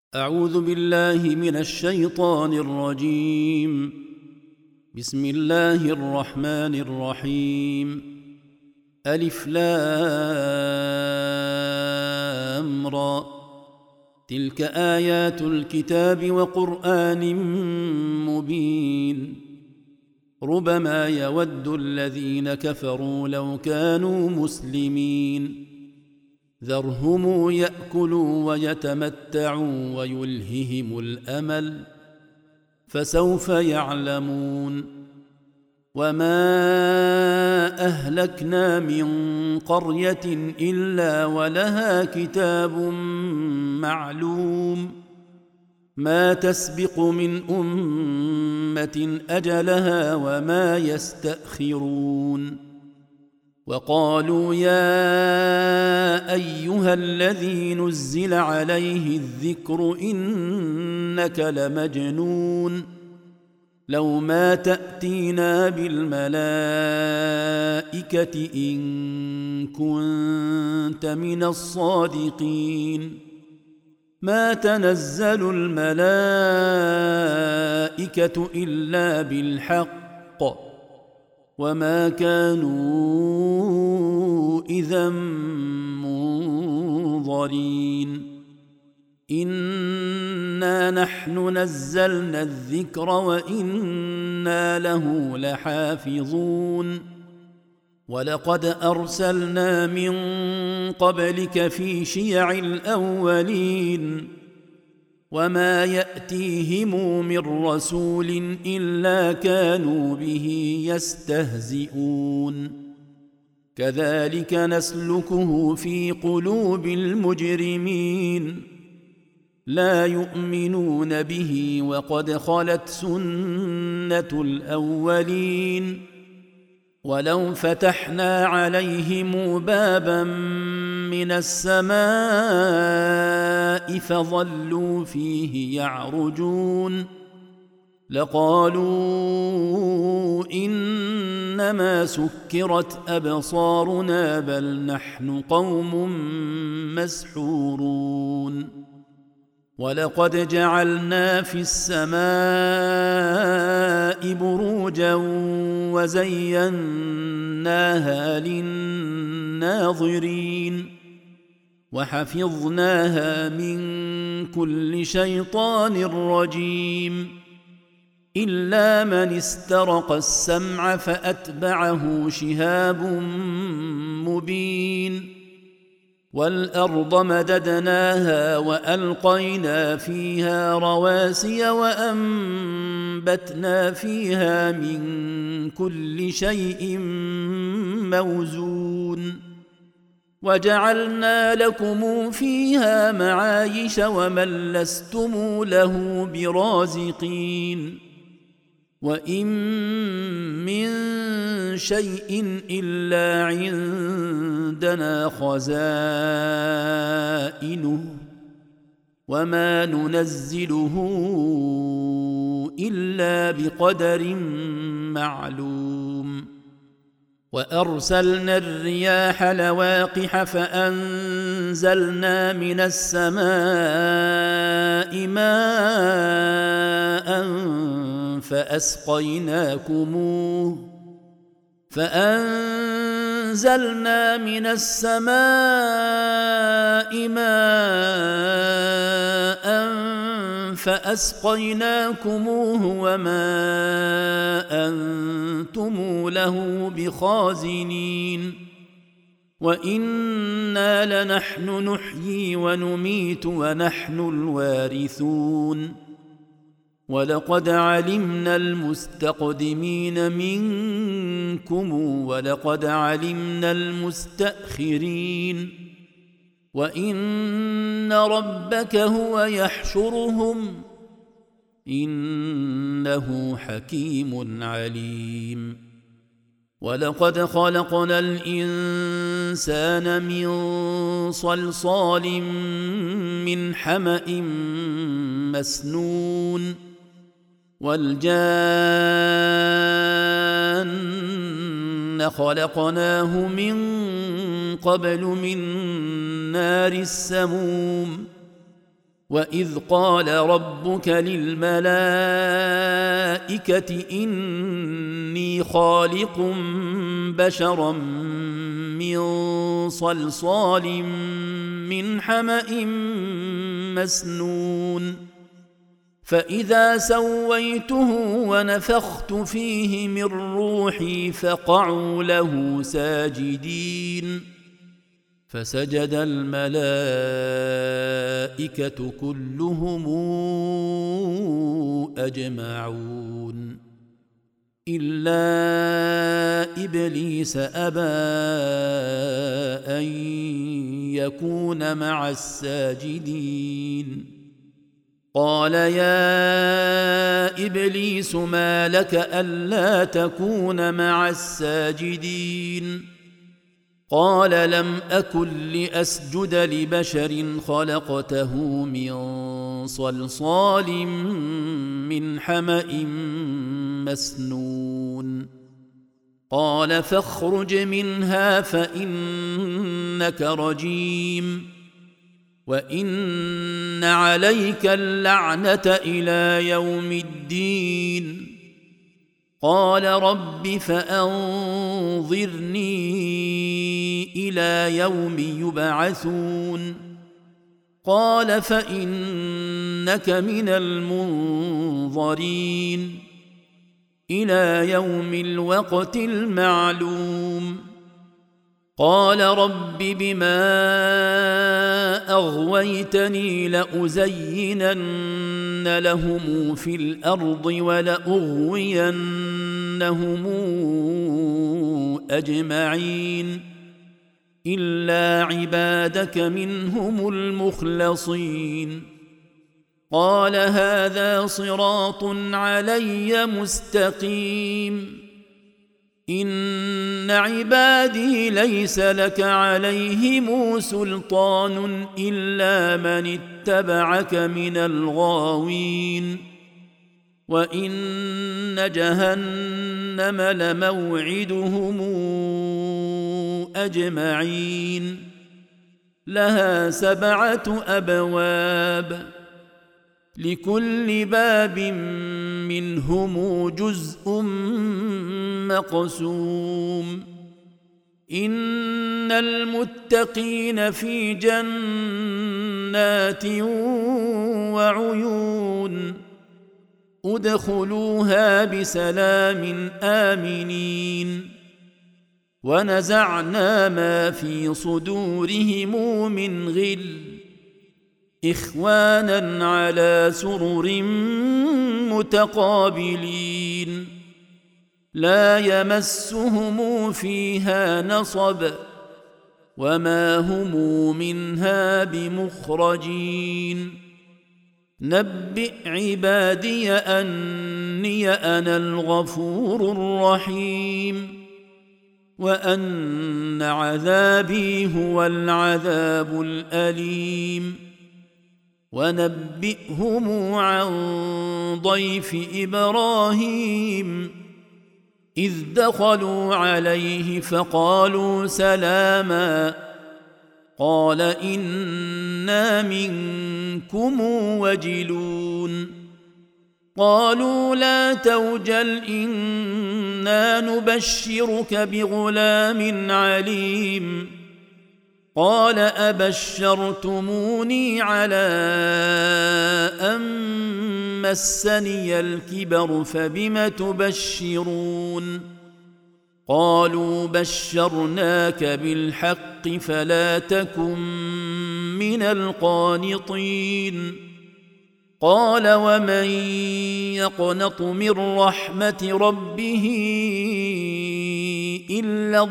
أعوذ بالله من الشيطان الرجيم. بسم الله الرحمن الرحيم. ألف لام را، تلك آيات الكتاب وقرآن مبين. ربما يود الذين كفروا لو كانوا مسلمين. ذرهم يأكلوا ويتمتعوا ويلههم الأمل، فسوف يعلمون. وما أهلكنا من قرية إلا ولها كتاب معلوم، ما تسبق من أمة أجلها وما يستأخرون. وقالوا يا أيها الذي نزل عليه الذكر إنك لمجنون، لو ما تأتينا بالملائكة إن كنت من الصادقين. ما تنزل الملائكة إلا بالحق، وما كانوا إذا منظرين. إنا نحن نزلنا الذكر وإنا له لحافظون. ولقد أرسلنا من قبلك في شيع الأولين، وما يأتيهم من رسول إلا كانوا به يستهزئون. كذلك نسلكه في قلوب المجرمين، لا يؤمنون به وقد خلت سنة الأولين. ولو فتحنا عليهم بابا من السماء فظلوا فيه يعرجون لقالوا إنما سكرت أبصارنا بل نحن قوم مسحورون. ولقد جعلنا في السماء بروجا وزيناها للناظرين، وحفظناها من كل شيطان رجيم، إلا من استرق السمع فأتبعه شهاب مبين. والأرض مددناها وألقينا فيها رواسي وأنبتنا فيها من كل شيء موزون، وجعلنا لكم فيها معايش ومن لستم له برازقين. وإن من شيء إلا عندنا خزائنه وما ننزله إلا بقدر معلوم. وأرسلنا الرياح لواقح فأنزلنا من السماء ماء فأسقيناكموه وما أنتم له بخازنين. وإنا لنحن نحيي ونميت ونحن الوارثون. ولقد علمنا المستقدمين منكم ولقد علمنا المستأخرين، وإن ربك هو يحشرهم إنه حكيم عليم. ولقد خلقنا الإنسان من صلصال من حمأ مسنون، والجان خلقناه من قبل من نار السموم، وإذ قال ربك للملائكة إني خالق بشرا من صلصال من حمأ مسنون فإذا سويته ونفخت فيه من روحي فقعوا له ساجدين فسجد الملائكة كلهم أجمعون إلا إبليس أبى أن يكون مع الساجدين قال يا إبليس ما لك ألا تكون مع الساجدين قال لم أكن لأسجد لبشر خلقته من صلصال من حمأ مسنون قال فاخرج منها فإنك رجيم وإن عليك اللعنة إلى يوم الدين قال رب فأنظرني إلى يوم يبعثون قال فإنك من المنظرين إلى يوم الوقت المعلوم قال رب بما أغويتني لأزينن لهم في الأرض ولأغوينهم أجمعين إلا عبادك منهم المخلصين قال هذا صراط علي مستقيم إن عبادي ليس لك عليهم سلطان إلا من اتبعك من الغاوين وإن جهنم لموعدهم أجمعين لها 7 أبواب لكل باب منهم جزء مقسوم إن المتقين في جنات وعيون ادخلوها بسلام آمنين ونزعنا ما في صدورهم من غل إخوانا على سرر متقابلين لا يمسهم فيها نصب وما هم منها بمخرجين نبئ عبادي أني أنا الغفور الرحيم وأن عذابي هو العذاب الأليم ونبئهم عن ضيف إبراهيم إذ دخلوا عليه فقالوا سلاما قال إنا منكم وجلون قالوا لا توجل إنا نبشرك بغلام عليم قال أبشرتموني على أن مسني الكبر فبم تبشرون قالوا بشرناك بالحق فلا تكن من القانطين قال ومن يقنط من رحمة ربه إلا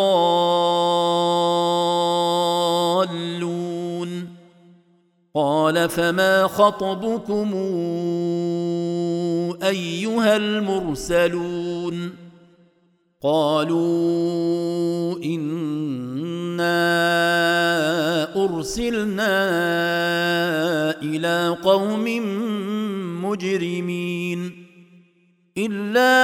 الضالون قال فما خطبكم أيها المرسلون قالوا إنا أرسلنا إلى قوم مجرمين إلا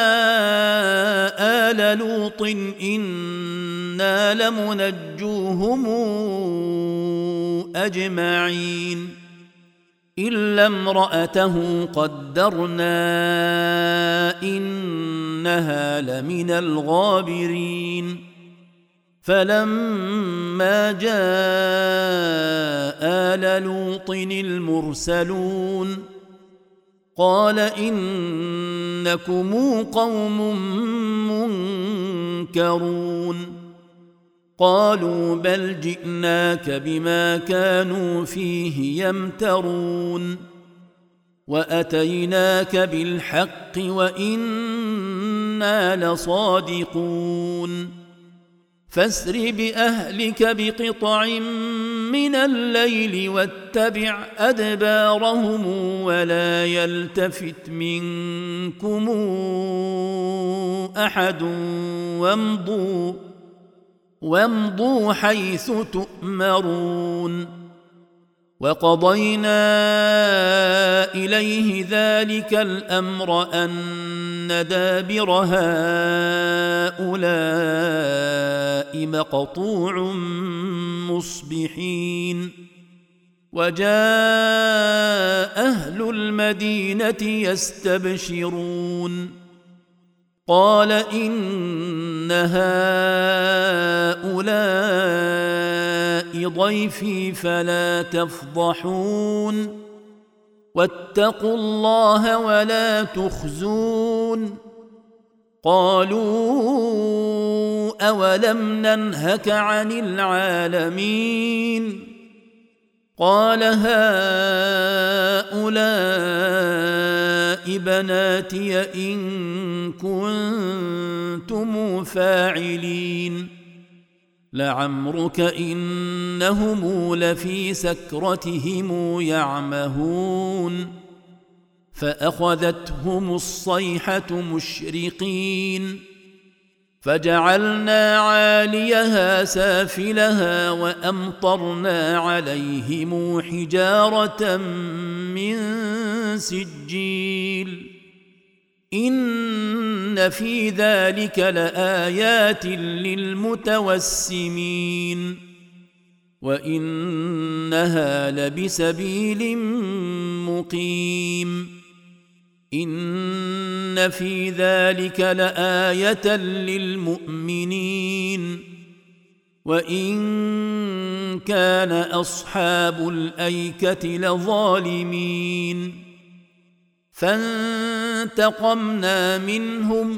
آل لوط إنا لمنجوهم أجمعين إلا امرأته قدرنا إنها لمن الغابرين فلما جاء آل لوط المرسلون قال إنكم قوم منكرون قالوا بل جئناك بما كانوا فيه يمترون وأتيناك بالحق وإنا لصادقون فاسر بأهلك بقطع من الليل واتبع أدبارهم ولا يلتفت منكم أحد وامضوا حيث تؤمرون وقضينا إليه ذلك الأمر أن دابر هؤلاء مقطوع مصبحين وجاء أهل المدينة يستبشرون قال إن هؤلاء ضيفي فلا تفضحون واتقوا الله ولا تخزون قالوا أولم ننهك عن العالمين قال هؤلاء بناتي إن كنتم فاعلين لعمرك إنهم لفي سكرتهم يعمهون فأخذتهم الصيحة مشرقين فجعلنا عاليها سافلها وأمطرنا عليهم حجارة من سجيل إن في ذلك لآيات للمتوسمين وإنها لبسبيل مقيم إن في ذلك لآية للمؤمنين وإن كان أصحاب الأيكة لظالمين فانتقمنا منهم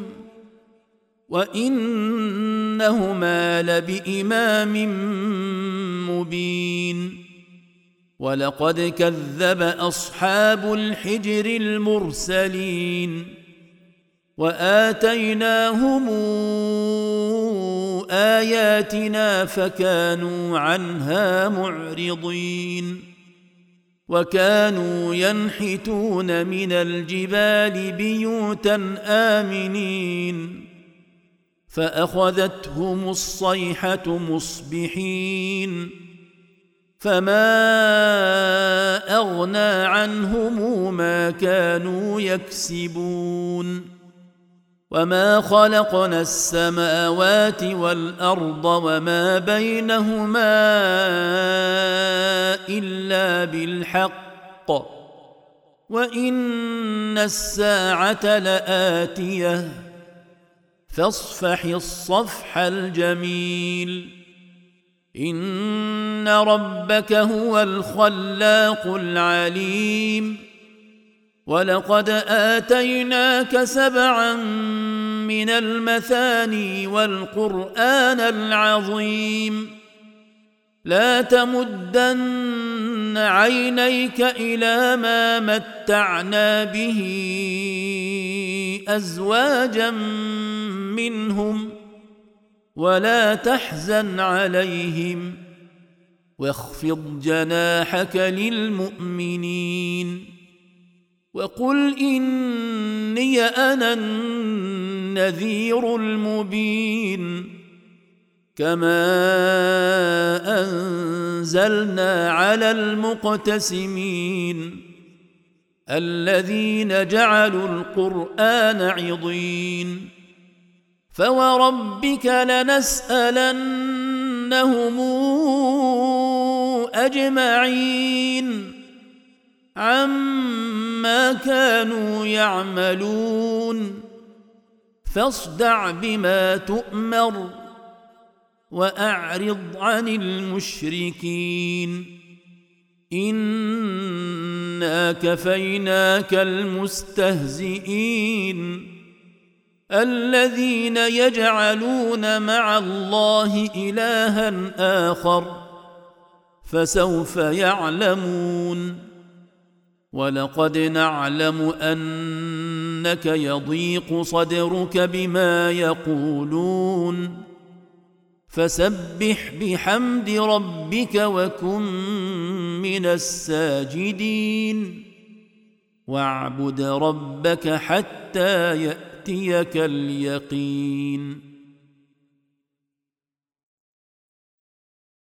وإنهما لبإمام مبين ولقد كذب أصحاب الحجر المرسلين وآتيناهم آياتنا فكانوا عنها معرضين وكانوا ينحتون من الجبال بيوتا آمنين فأخذتهم الصيحة مصبحين فما أغنى عنهم ما كانوا يكسبون وما خلقنا السماوات والأرض وما بينهما إلا بالحق وإن الساعة لآتية فاصفح الصفح الجميل إن ربك هو الخلاق العليم ولقد آتيناك 7 من المثاني والقرآن العظيم لا تمدن عينيك إلى ما متعنا به أزواجا منهم ولا تحزن عليهم واخفض جناحك للمؤمنين وقل إني أنا النذير المبين كما أنزلنا على المقتسمين الذين جعلوا القرآن عضين فوربك لنسألنهم أجمعين عما كانوا يعملون فاصدع بما تؤمر وأعرض عن المشركين إنا كفيناك المستهزئين الذين يجعلون مع الله إلها آخر فسوف يعلمون ولقد نعلم أنك يضيق صدرك بما يقولون فسبح بحمد ربك وكن من الساجدين واعبد ربك حتى يأتيك اليقين